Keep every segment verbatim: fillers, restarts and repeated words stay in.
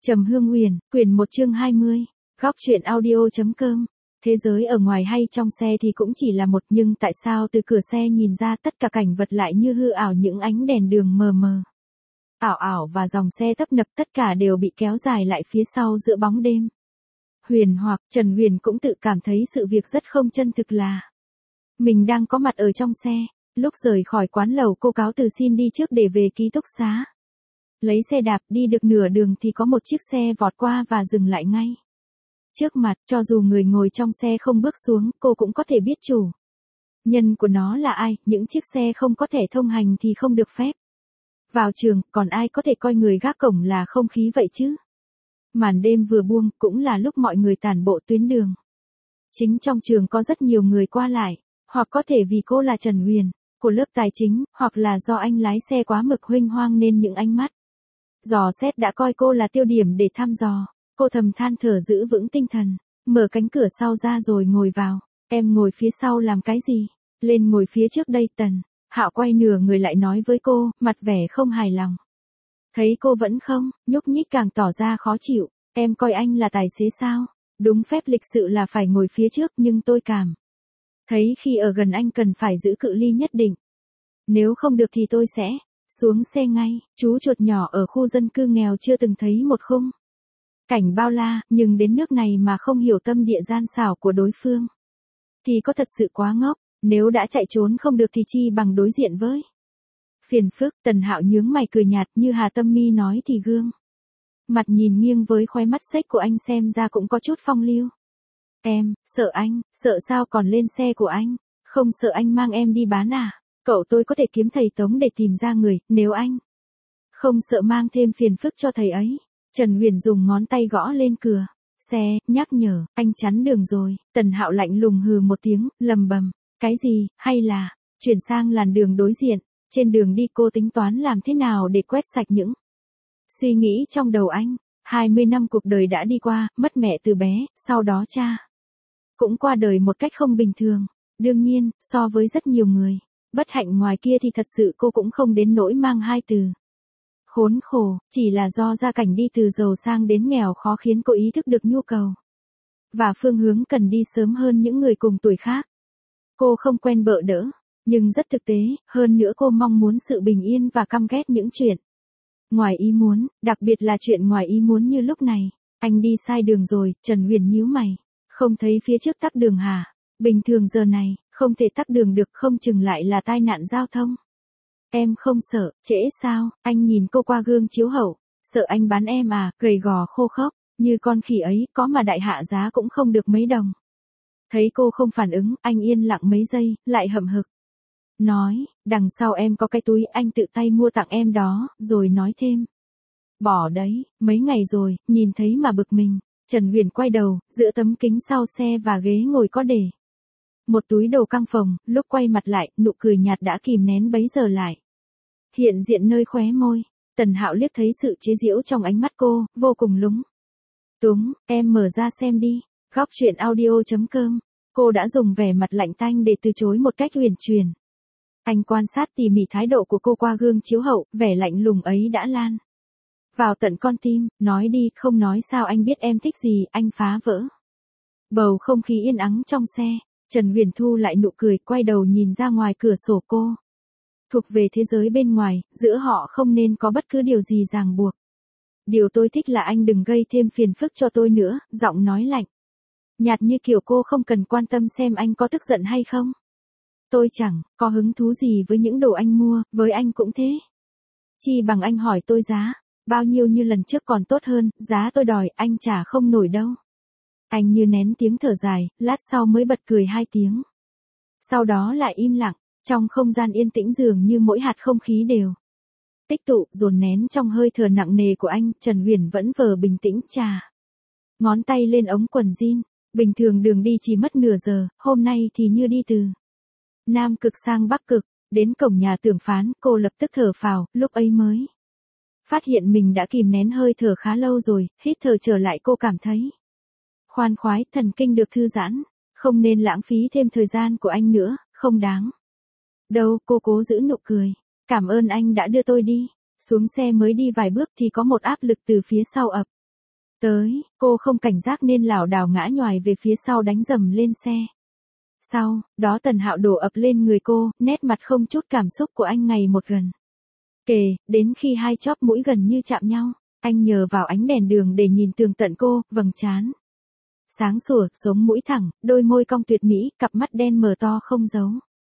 Trầm Hương Huyền, quyển một chương hai mươi, góc truyện audio.com. Thế giới ở ngoài hay trong xe thì cũng chỉ là một, nhưng tại sao từ cửa xe nhìn ra tất cả cảnh vật lại như hư ảo, những ánh đèn đường mờ mờ, ảo ảo và dòng xe tấp nập tất cả đều bị kéo dài lại phía sau giữa bóng đêm. Huyền hoặc, Trần Huyền cũng tự cảm thấy sự việc rất không chân thực, là mình đang có mặt ở trong xe. Lúc rời khỏi quán lẩu, cô cáo từ xin đi trước để về ký túc xá. Lấy xe đạp đi được nửa đường thì có một chiếc xe vọt qua và dừng lại ngay trước mặt. Cho dù người ngồi trong xe không bước xuống, cô cũng có thể biết chủ nhân của nó là ai. Những chiếc xe không có thẻ thông hành thì không được phép vào trường, còn ai có thể coi người gác cổng là không khí vậy chứ. Màn đêm vừa buông, cũng là lúc mọi người tản bộ tuyến đường chính trong trường. Có rất nhiều người qua lại, hoặc có thể vì cô là Trần Huyền của lớp tài chính, hoặc là do anh lái xe quá mực huênh hoang nên những ánh mắt dò xét đã coi cô là tiêu điểm để thăm dò. Cô thầm than thở giữ vững tinh thần, mở cánh cửa sau ra rồi ngồi vào. Em ngồi phía sau làm cái gì? Lên ngồi phía trước đây. Tần Hạo quay nửa người lại nói với cô, mặt vẻ không hài lòng. Thấy cô vẫn không nhúc nhích, càng tỏ ra khó chịu. Em coi anh là tài xế sao? Đúng phép lịch sự là phải ngồi phía trước, nhưng tôi cảm thấy khi ở gần anh cần phải giữ cự ly nhất định. Nếu không được thì tôi sẽ xuống xe ngay. Chú chuột nhỏ ở khu dân cư nghèo chưa từng thấy một khung cảnh bao la, nhưng đến nước này mà không hiểu tâm địa gian xảo của đối phương thì có thật sự quá ngốc. Nếu đã chạy trốn không được thì chi bằng đối diện với phiền phức. Tần Hạo nhướng mày cười nhạt, như Hà Tâm Mi nói thì gương mặt nhìn nghiêng với khóe mắt xếch của anh xem ra cũng có chút phong lưu. Em sợ anh? Sợ sao, còn lên xe của anh. Không sợ anh mang em đi bán à? Cậu tôi có thể kiếm thầy Tống để tìm ra người, nếu anh không sợ mang thêm phiền phức cho thầy ấy. Trần Huyền dùng ngón tay gõ lên cửa xe, nhắc nhở, anh chắn đường rồi. Tần Hạo lạnh lùng hừ một tiếng, lầm bầm, cái gì, hay là chuyển sang làn đường đối diện. Trên đường đi cô tính toán làm thế nào để quét sạch những suy nghĩ trong đầu anh. hai mươi năm cuộc đời đã đi qua, mất mẹ từ bé, sau đó cha cũng qua đời một cách không bình thường. Đương nhiên, so với rất nhiều người bất hạnh ngoài kia thì thật sự cô cũng không đến nỗi mang hai từ khốn khổ, chỉ là do gia cảnh đi từ giàu sang đến nghèo khó khiến cô ý thức được nhu cầu và phương hướng cần đi sớm hơn những người cùng tuổi khác. Cô không quen bợ đỡ, nhưng rất thực tế, hơn nữa cô mong muốn sự bình yên và căm ghét những chuyện ngoài ý muốn, đặc biệt là chuyện ngoài ý muốn như lúc này. Anh đi sai đường rồi. Trần Huyền nhíu mày, không thấy phía trước tắc đường hả? Bình thường giờ này không thể tắc đường được, không chừng lại là tai nạn giao thông. Em không sợ, trễ sao? Anh nhìn cô qua gương chiếu hậu, sợ anh bán em à? Gầy gò khô khốc như con khỉ ấy, có mà đại hạ giá cũng không được mấy đồng. Thấy cô không phản ứng, anh yên lặng mấy giây, lại hậm hực nói, đằng sau em có cái túi anh tự tay mua tặng em đó. Rồi nói thêm, bỏ đấy, mấy ngày rồi, nhìn thấy mà bực mình. Trần Huyền quay đầu, giữa tấm kính sau xe và ghế ngồi có để một túi đồ căng phồng. Lúc quay mặt lại, nụ cười nhạt đã kìm nén bấy giờ lại hiện diện nơi khóe môi. Tần Hạo liếc thấy sự chế giễu trong ánh mắt cô, vô cùng lúng túng. Em mở ra xem đi. Góc truyện audio.com. Cô đã dùng vẻ mặt lạnh tanh để từ chối một cách huyền truyền. Anh quan sát tỉ mỉ thái độ của cô qua gương chiếu hậu, vẻ lạnh lùng ấy đã lan vào tận con tim. Nói đi, không nói sao anh biết em thích gì. Anh phá vỡ bầu không khí yên ắng trong xe. Trần Huyền thu lại nụ cười, quay đầu nhìn ra ngoài cửa sổ. Cô thuộc về thế giới bên ngoài, giữa họ không nên có bất cứ điều gì ràng buộc. Điều tôi thích là anh đừng gây thêm phiền phức cho tôi nữa. Giọng nói lạnh nhạt như kiểu cô không cần quan tâm xem anh có tức giận hay không. Tôi chẳng có hứng thú gì với những đồ anh mua, với anh cũng thế. Chi bằng anh hỏi tôi giá bao nhiêu như lần trước còn tốt hơn. Giá tôi đòi anh trả không nổi đâu. Anh như nén tiếng thở dài, lát sau mới bật cười hai tiếng. Sau đó lại im lặng. Trong không gian yên tĩnh dường như mỗi hạt không khí đều tích tụ, dồn nén trong hơi thở nặng nề của anh. Trần Huyền vẫn vờ bình tĩnh trà ngón tay lên ống quần jean. Bình thường đường đi chỉ mất nửa giờ, hôm nay thì như đi từ Nam Cực sang Bắc Cực. Đến cổng nhà Tưởng Phán, cô lập tức thở phào, lúc ấy mới phát hiện mình đã kìm nén hơi thở khá lâu rồi. Hít thở trở lại, cô cảm thấy khoan khoái, thần kinh được thư giãn. Không nên lãng phí thêm thời gian của anh nữa, không đáng đâu. Cô cố giữ nụ cười. Cảm ơn anh đã đưa tôi đi. Xuống xe mới đi vài bước thì có một áp lực từ phía sau ập Tới, cô không cảnh giác nên lảo đảo ngã nhoài về phía sau đánh dầm lên xe. Sau, đó Tần Hạo đổ ập lên người cô, nét mặt không chút cảm xúc của anh ngày một gần kề, đến khi hai chóp mũi gần như chạm nhau, anh nhờ vào ánh đèn đường để nhìn tường tận cô, vầng trán sáng sủa, sống mũi thẳng, đôi môi cong tuyệt mỹ, cặp mắt đen mờ to không giấu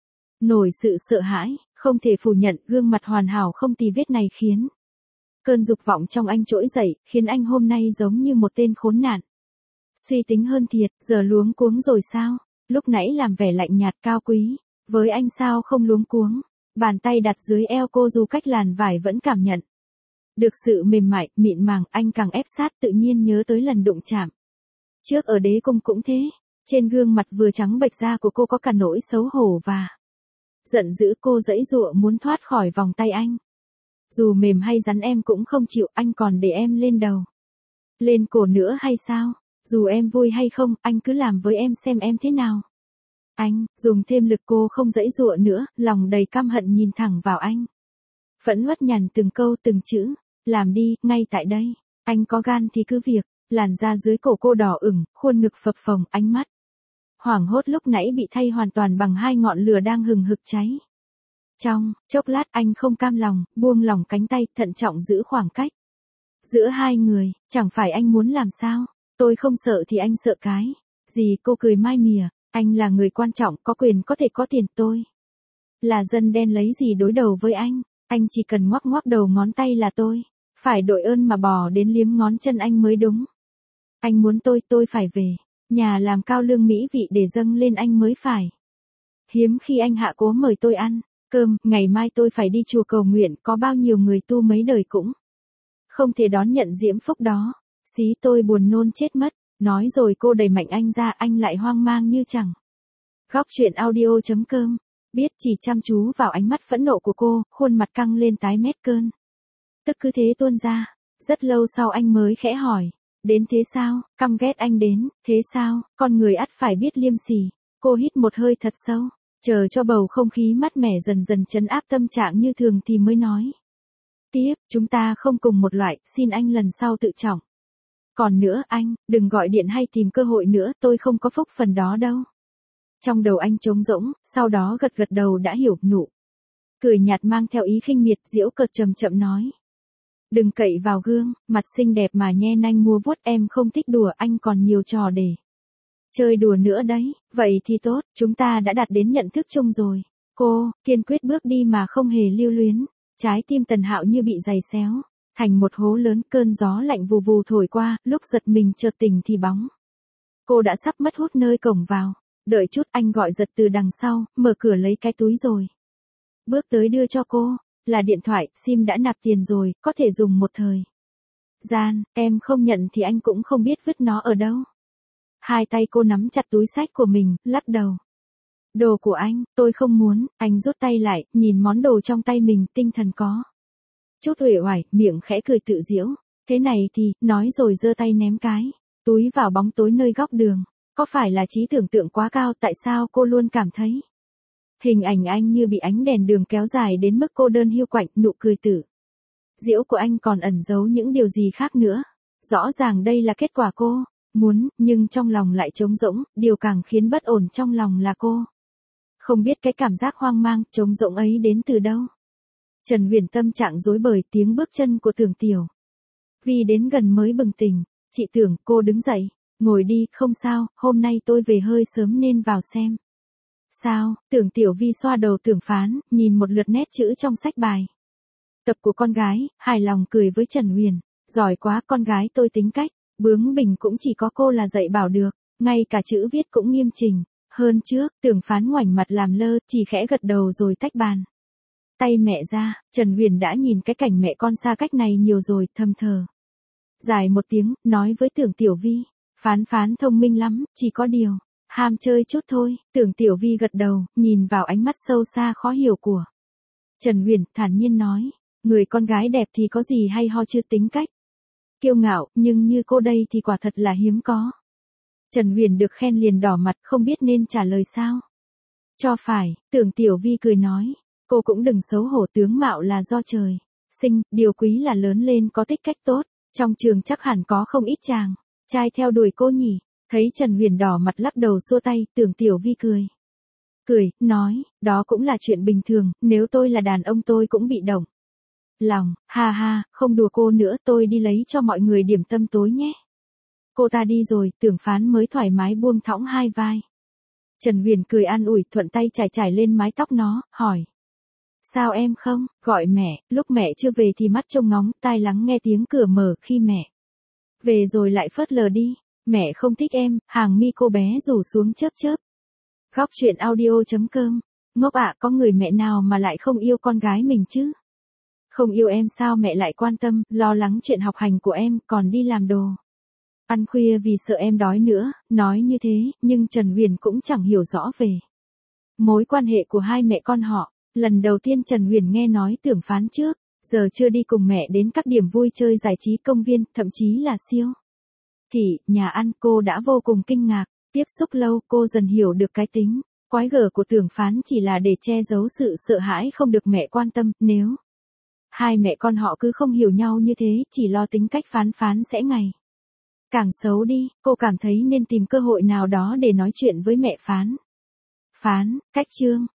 nổi sự sợ hãi, không thể phủ nhận, gương mặt hoàn hảo không tì vết này khiến cơn dục vọng trong anh trỗi dậy, khiến anh hôm nay giống như một tên khốn nạn. Suy tính hơn thiệt, giờ luống cuống rồi sao? Lúc nãy làm vẻ lạnh nhạt cao quý, với anh sao không luống cuống? Bàn tay đặt dưới eo cô dù cách làn vải vẫn cảm nhận được sự mềm mại, mịn màng, anh càng ép sát, tự nhiên nhớ tới lần đụng chạm trước ở đế cung cũng thế. Trên gương mặt vừa trắng bệch da của cô có cả nỗi xấu hổ và giận dữ, cô giãy giụa muốn thoát khỏi vòng tay anh. Dù mềm hay rắn em cũng không chịu, anh còn để em lên đầu, lên cổ nữa hay sao? Dù em vui hay không, anh cứ làm với em xem em thế nào. Anh, dùng thêm lực, cô không giãy giụa nữa, lòng đầy căm hận nhìn thẳng vào anh. Phẫn uất nhằn từng câu từng chữ, làm đi, ngay tại đây. Anh có gan thì cứ việc. Làn da dưới cổ cô đỏ ửng, khuôn ngực phập phồng, ánh mắt hoảng hốt lúc nãy bị thay hoàn toàn bằng hai ngọn lửa đang hừng hực cháy. Trong chốc lát anh không cam lòng, buông lỏng cánh tay, thận trọng giữ khoảng cách giữa hai người. Chẳng phải anh muốn làm sao? Tôi không sợ thì anh sợ cái gì? Cô cười mai mỉa. Anh là người quan trọng, có quyền có thể có tiền, tôi là dân đen lấy gì đối đầu với anh? Anh chỉ cần ngoắc ngoắc đầu ngón tay là tôi phải đội ơn mà bò đến liếm ngón chân anh mới đúng. Anh muốn tôi, tôi phải về nhà làm cao lương mỹ vị để dâng lên anh mới phải. Hiếm khi anh hạ cố mời tôi ăn cơm, ngày mai tôi phải đi chùa cầu nguyện, có bao nhiêu người tu mấy đời cũng không thể đón nhận diễm phúc đó. Xí, tôi buồn nôn chết mất. Nói rồi cô đẩy mạnh anh ra, anh lại hoang mang như chẳng. Góc chuyện audio chấm com, biết chỉ chăm chú vào ánh mắt phẫn nộ của cô, khuôn mặt căng lên tái mét, cơn tức cứ thế tuôn ra. Rất lâu sau anh mới khẽ hỏi, đến thế sao? Căm ghét anh đến thế sao? Con người ắt phải biết liêm sỉ. Cô hít một hơi thật sâu, chờ cho bầu không khí mát mẻ dần dần trấn áp tâm trạng như thường thì mới nói tiếp, chúng ta không cùng một loại, xin anh lần sau tự trọng. Còn nữa anh, đừng gọi điện hay tìm cơ hội nữa, tôi không có phúc phần đó đâu. Trong đầu anh trống rỗng, sau đó gật gật đầu đã hiểu, nụ cười nhạt mang theo ý khinh miệt, giễu cợt chậm chậm nói. Đừng cậy vào gương, mặt xinh đẹp mà nhe nanh mua vuốt, em không thích đùa, anh còn nhiều trò để chơi đùa nữa đấy. Vậy thì tốt, chúng ta đã đạt đến nhận thức chung rồi. Cô, kiên quyết bước đi mà không hề lưu luyến. Trái tim Tần Hạo như bị giày xéo thành một hố lớn, cơn gió lạnh vù vù thổi qua, lúc giật mình chợt tỉnh thì bóng cô đã sắp mất hút nơi cổng vào. Đợi chút, anh gọi giật từ đằng sau, mở cửa lấy cái túi rồi bước tới đưa cho cô. Là điện thoại, sim đã nạp tiền rồi, có thể dùng một thời gian. Em không nhận thì anh cũng không biết vứt nó ở đâu. Hai tay cô nắm chặt túi xách của mình, lắc đầu. Đồ của anh, tôi không muốn. Anh rút tay lại, nhìn món đồ trong tay mình, tinh thần có chút uể oải, miệng khẽ cười tự giễu. Thế này thì, nói rồi giơ tay ném cái túi vào bóng tối nơi góc đường. Có phải là trí tưởng tượng quá cao? Tại sao cô luôn cảm thấy hình ảnh anh như bị ánh đèn đường kéo dài đến mức cô đơn hiu quạnh? Nụ cười tự giễu của anh còn ẩn giấu những điều gì khác nữa. Rõ ràng đây là kết quả cô muốn, nhưng trong lòng lại trống rỗng. Điều càng khiến bất ổn trong lòng là cô không biết cái cảm giác hoang mang, trống rỗng ấy đến từ đâu. Trần Huyền tâm trạng rối bời, tiếng bước chân của Tưởng Tiểu Vi đến gần mới bừng tỉnh. Chị Tưởng, cô đứng dậy, ngồi đi, không sao, hôm nay tôi về hơi sớm nên vào xem. Sao? Tưởng Tiểu Vi xoa đầu Tưởng Phán, nhìn một lượt nét chữ trong sách bài tập của con gái, hài lòng cười với Trần Huyền. Giỏi quá, con gái tôi tính cách bướng bỉnh cũng chỉ có cô là dạy bảo được, ngay cả chữ viết cũng nghiêm chỉnh hơn trước. Tưởng Phán ngoảnh mặt làm lơ, chỉ khẽ gật đầu rồi tách bàn tay mẹ ra. Trần Huyền đã nhìn cái cảnh mẹ con xa cách này nhiều rồi, thầm thờ dài một tiếng, nói với Tưởng Tiểu Vi, Phán Phán thông minh lắm, chỉ có điều ham chơi chút thôi. Tưởng Tiểu Vi gật đầu, nhìn vào ánh mắt sâu xa khó hiểu của Trần Huyền, thản nhiên nói, người con gái đẹp thì có gì hay ho chưa, tính cách kiêu ngạo, nhưng như cô đây thì quả thật là hiếm có. Trần Huyền được khen liền đỏ mặt, không biết nên trả lời sao cho phải. Tưởng Tiểu Vi cười nói, cô cũng đừng xấu hổ, tướng mạo là do trời sinh, điều quý là lớn lên có tích cách tốt. Trong trường chắc hẳn có không ít chàng trai theo đuổi cô nhỉ. Thấy Trần Huyền đỏ mặt lắc đầu xua tay, Tưởng Tiểu Vi cười. Cười, nói, đó cũng là chuyện bình thường, nếu tôi là đàn ông tôi cũng bị động lòng, ha ha, không đùa cô nữa, tôi đi lấy cho mọi người điểm tâm tối nhé. Cô ta đi rồi, Tưởng Phán mới thoải mái buông thõng hai vai. Trần Huyền cười an ủi, thuận tay chải chải lên mái tóc nó, hỏi. Sao em không, gọi mẹ, lúc mẹ chưa về thì mắt trông ngóng, tai lắng nghe tiếng cửa mở, khi mẹ về rồi lại phớt lờ đi. Mẹ không thích em, hàng mi cô bé rủ xuống chớp chớp. Góc truyện audio chấm com. Ngốc ạ, có người mẹ nào mà lại không yêu con gái mình chứ? Không yêu em sao mẹ lại quan tâm, lo lắng chuyện học hành của em, còn đi làm đồ ăn khuya vì sợ em đói nữa. Nói như thế, nhưng Trần Huyền cũng chẳng hiểu rõ về mối quan hệ của hai mẹ con họ. Lần đầu tiên Trần Huyền nghe nói Tưởng Phán trước giờ chưa đi cùng mẹ đến các điểm vui chơi giải trí, công viên, thậm chí là siêu thị, nhà ăn, cô đã vô cùng kinh ngạc. Tiếp xúc lâu, cô dần hiểu được cái tính quái gở của Tưởng Phán chỉ là để che giấu sự sợ hãi không được mẹ quan tâm. Nếu hai mẹ con họ cứ không hiểu nhau như thế, chỉ lo tính cách Phán Phán sẽ ngày càng xấu đi, cô cảm thấy nên tìm cơ hội nào đó để nói chuyện với mẹ Phán. Phán, cách chương.